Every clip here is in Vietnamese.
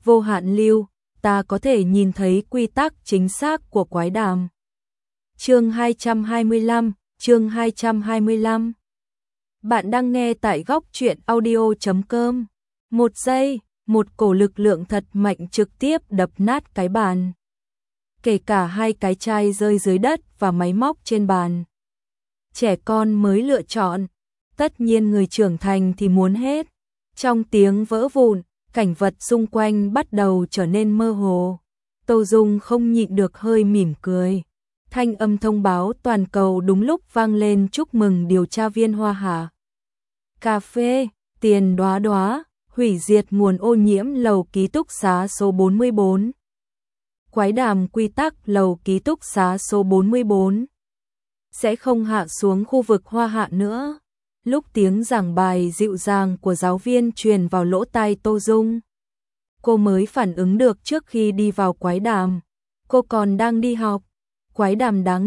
vô hạn lưu, ta có thể nhìn thấy quy tắc chính xác của quái đàm. Chương 225. Bạn đang nghe tại góc truyện audio.com. Một giây, một cổ lực lượng thật mạnh trực tiếp đập nát cái bàn. Kể cả hai cái chai rơi dưới đất và máy móc trên bàn. Trẻ con mới lựa chọn, tất nhiên người trưởng thành thì muốn hết. Trong tiếng vỡ vụn, cảnh vật xung quanh bắt đầu trở nên mơ hồ. Tô Dung không nhịn được hơi mỉm cười. Thanh âm thông báo toàn cầu đúng lúc vang lên chúc mừng điều tra viên Hoa Hà. Cà phê, tiền đóa đóa, hủy diệt nguồn ô nhiễm lầu ký túc xá số 44. Quái đàm quy tắc lầu ký túc xá số 44. Sẽ không hạ xuống khu vực Hoa Hạ nữa. Lúc tiếng giảng bài dịu dàng của giáo viên truyền vào lỗ tai Tô Dung, cô mới phản ứng được trước khi đi vào quái đàm. Cô còn đang đi học. Quái đàm đáng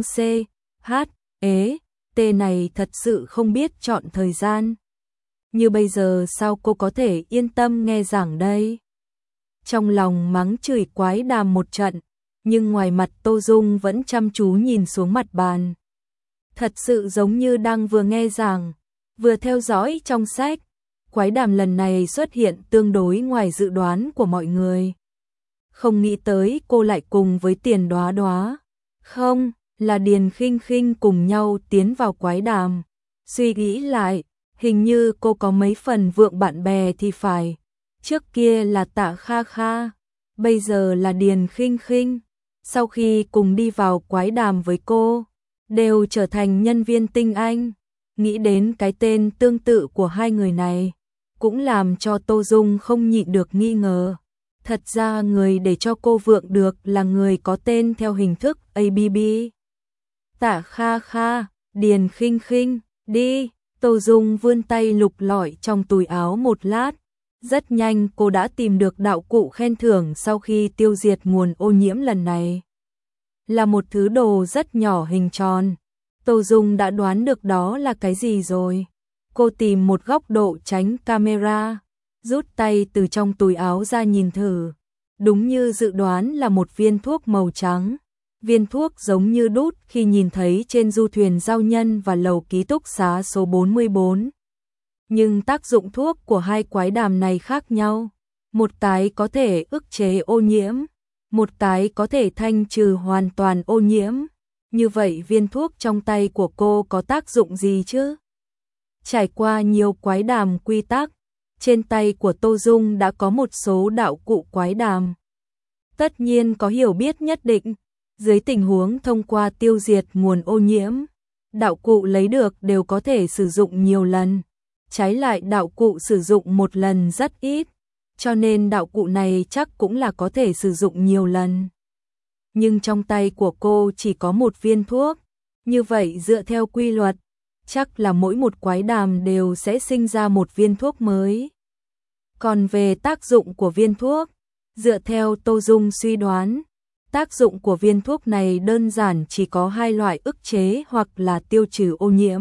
T này thật sự không biết chọn thời gian. Như bây giờ sao cô có thể yên tâm nghe giảng đây? Trong lòng mắng chửi quái đàm một trận, nhưng ngoài mặt Tô Dung vẫn chăm chú nhìn xuống mặt bàn. Thật sự giống như đang vừa nghe giảng, vừa theo dõi trong sách. Quái đàm lần này xuất hiện tương đối ngoài dự đoán của mọi người. Không nghĩ tới cô lại cùng với Tiền Đóa Đóa, không, là Điền Khinh Khinh cùng nhau tiến vào quái đàm. Suy nghĩ lại, hình như cô có mấy phần vượng bạn bè thì phải. Trước kia là Tạ Kha Kha, bây giờ là Điền Khinh Khinh. Sau khi cùng đi vào quái đàm với cô, đều trở thành nhân viên tinh anh. Nghĩ đến cái tên tương tự của hai người này, cũng làm cho Tô Dung không nhịn được nghi ngờ. Thật ra người để cho cô vượng được là người có tên theo hình thức ABB. Tạ Kha Kha, Điền Khinh Khinh, đi. Tô Dung vươn tay lục lọi trong túi áo một lát. Rất nhanh cô đã tìm được đạo cụ khen thưởng sau khi tiêu diệt nguồn ô nhiễm lần này. Là một thứ đồ rất nhỏ hình tròn. Tô Dung đã đoán được đó là cái gì rồi. Cô tìm một góc độ tránh camera, rút tay từ trong túi áo ra nhìn thử. Đúng như dự đoán là một viên thuốc màu trắng. Viên thuốc giống như đút khi nhìn thấy trên du thuyền giao nhân và lầu ký túc xá số 44. Nhưng tác dụng thuốc của hai quái đàm này khác nhau. Một cái có thể ức chế ô nhiễm, một cái có thể thanh trừ hoàn toàn ô nhiễm. Như vậy viên thuốc trong tay của cô có tác dụng gì chứ? Trải qua nhiều quái đàm quy tắc, trên tay của Tô Dung đã có một số đạo cụ quái đàm. Tất nhiên có hiểu biết nhất định, dưới tình huống thông qua tiêu diệt nguồn ô nhiễm, đạo cụ lấy được đều có thể sử dụng nhiều lần. Trái lại đạo cụ sử dụng một lần rất ít, cho nên đạo cụ này chắc cũng là có thể sử dụng nhiều lần. Nhưng trong tay của cô chỉ có một viên thuốc, như vậy dựa theo quy luật, chắc là mỗi một quái đàm đều sẽ sinh ra một viên thuốc mới. Còn về tác dụng của viên thuốc, dựa theo Tô Dung suy đoán, tác dụng của viên thuốc này đơn giản chỉ có hai loại: ức chế hoặc là tiêu trừ ô nhiễm.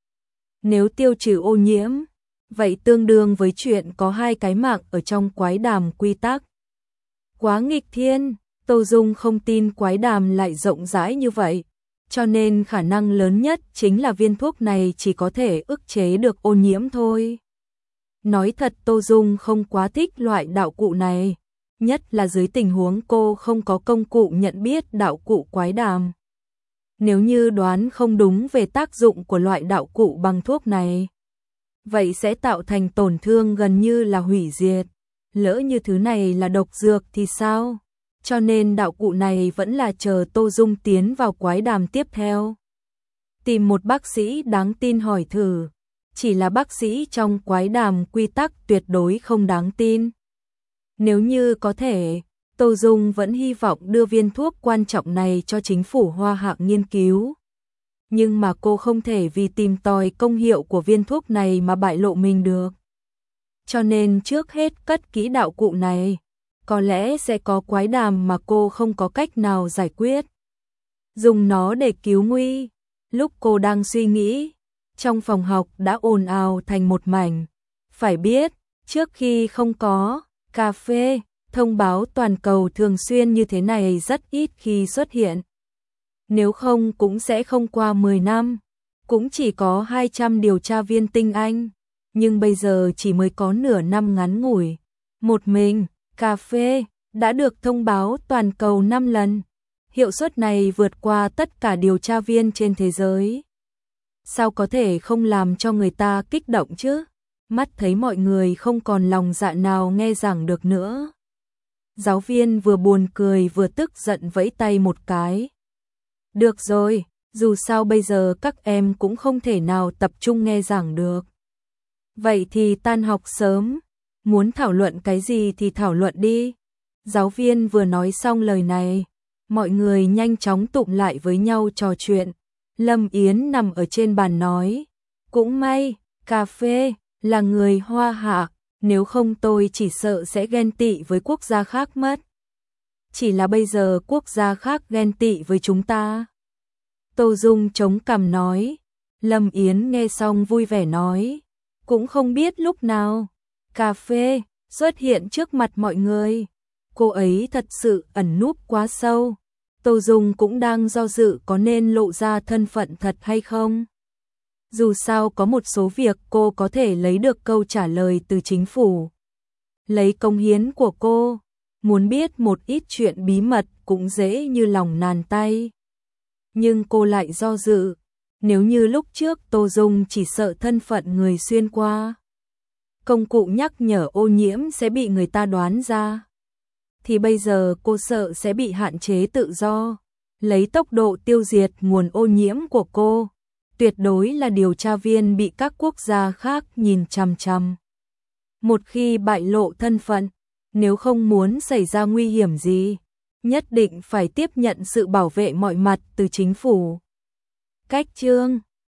Nếu tiêu trừ ô nhiễm, vậy tương đương với chuyện có hai cái mạng ở trong quái đàm quy tắc. Quá nghịch thiên, Tô Dung không tin quái đàm lại rộng rãi như vậy, cho nên khả năng lớn nhất chính là viên thuốc này chỉ có thể ức chế được ô nhiễm thôi. Nói thật Tô Dung không quá thích loại đạo cụ này, nhất là dưới tình huống cô không có công cụ nhận biết đạo cụ quái đàm. Nếu như đoán không đúng về tác dụng của loại đạo cụ bằng thuốc này, vậy sẽ tạo thành tổn thương gần như là hủy diệt. Lỡ như thứ này là độc dược thì sao? Cho nên đạo cụ này vẫn là chờ Tô Dung tiến vào quái đàm tiếp theo. Tìm một bác sĩ đáng tin hỏi thử. Chỉ là bác sĩ trong quái đàm quy tắc tuyệt đối không đáng tin. Nếu như có thể, Tô Dung vẫn hy vọng đưa viên thuốc quan trọng này cho chính phủ Hoa Hạ nghiên cứu. Nhưng mà cô không thể vì tìm tòi công hiệu của viên thuốc này mà bại lộ mình được. Cho nên trước hết cất kỹ đạo cụ này, có lẽ sẽ có quái đàm mà cô không có cách nào giải quyết. Dùng nó để cứu nguy. Lúc cô đang suy nghĩ, trong phòng học đã ồn ào thành một mảnh. Phải biết, trước khi không có cà phê, Thông báo toàn cầu thường xuyên như thế này rất ít khi xuất hiện. Nếu không cũng sẽ không qua 10 năm, cũng chỉ có 200 điều tra viên tinh anh, nhưng bây giờ chỉ mới có nửa năm ngắn ngủi. Một mình, cà phê, đã được thông báo toàn cầu 5 lần. Hiệu suất này vượt qua tất cả điều tra viên trên thế giới. Sao có thể không làm cho người ta kích động chứ? Mắt thấy mọi người không còn lòng dạ nào nghe giảng được nữa. Giáo viên vừa buồn cười vừa tức giận vẫy tay một cái. Được rồi, dù sao bây giờ các em cũng không thể nào tập trung nghe giảng được. Vậy thì tan học sớm, muốn thảo luận cái gì thì thảo luận đi. Giáo viên vừa nói xong lời này, mọi người nhanh chóng tụm lại với nhau trò chuyện. Lâm Yến nằm ở trên bàn nói, cũng may, cà phê là người Hoa Hạ, nếu không tôi chỉ sợ sẽ ghen tị với quốc gia khác mất. Chỉ là bây giờ quốc gia khác ghen tị với chúng ta. Tô Dung chống cằm nói. Lâm Yến nghe xong vui vẻ nói, cũng không biết lúc nào cà phê xuất hiện trước mặt mọi người. Cô ấy thật sự ẩn núp quá sâu. Tô Dung cũng đang do dự có nên lộ ra thân phận thật hay không. Dù sao có một số việc cô có thể lấy được câu trả lời từ chính phủ. Lấy công hiến của cô, muốn biết một ít chuyện bí mật cũng dễ như lòng bàn tay. Nhưng cô lại do dự, nếu như lúc trước Tô Dung chỉ sợ thân phận người xuyên qua. Công cụ nhắc nhở ô nhiễm sẽ bị người ta đoán ra. Thì bây giờ cô sợ sẽ bị hạn chế tự do, lấy tốc độ tiêu diệt nguồn ô nhiễm của cô. Tuyệt đối là điều tra viên bị các quốc gia khác nhìn chằm chằm. Một khi bại lộ thân phận, nếu không muốn xảy ra nguy hiểm gì, nhất định phải tiếp nhận sự bảo vệ mọi mặt từ chính phủ. Cách chương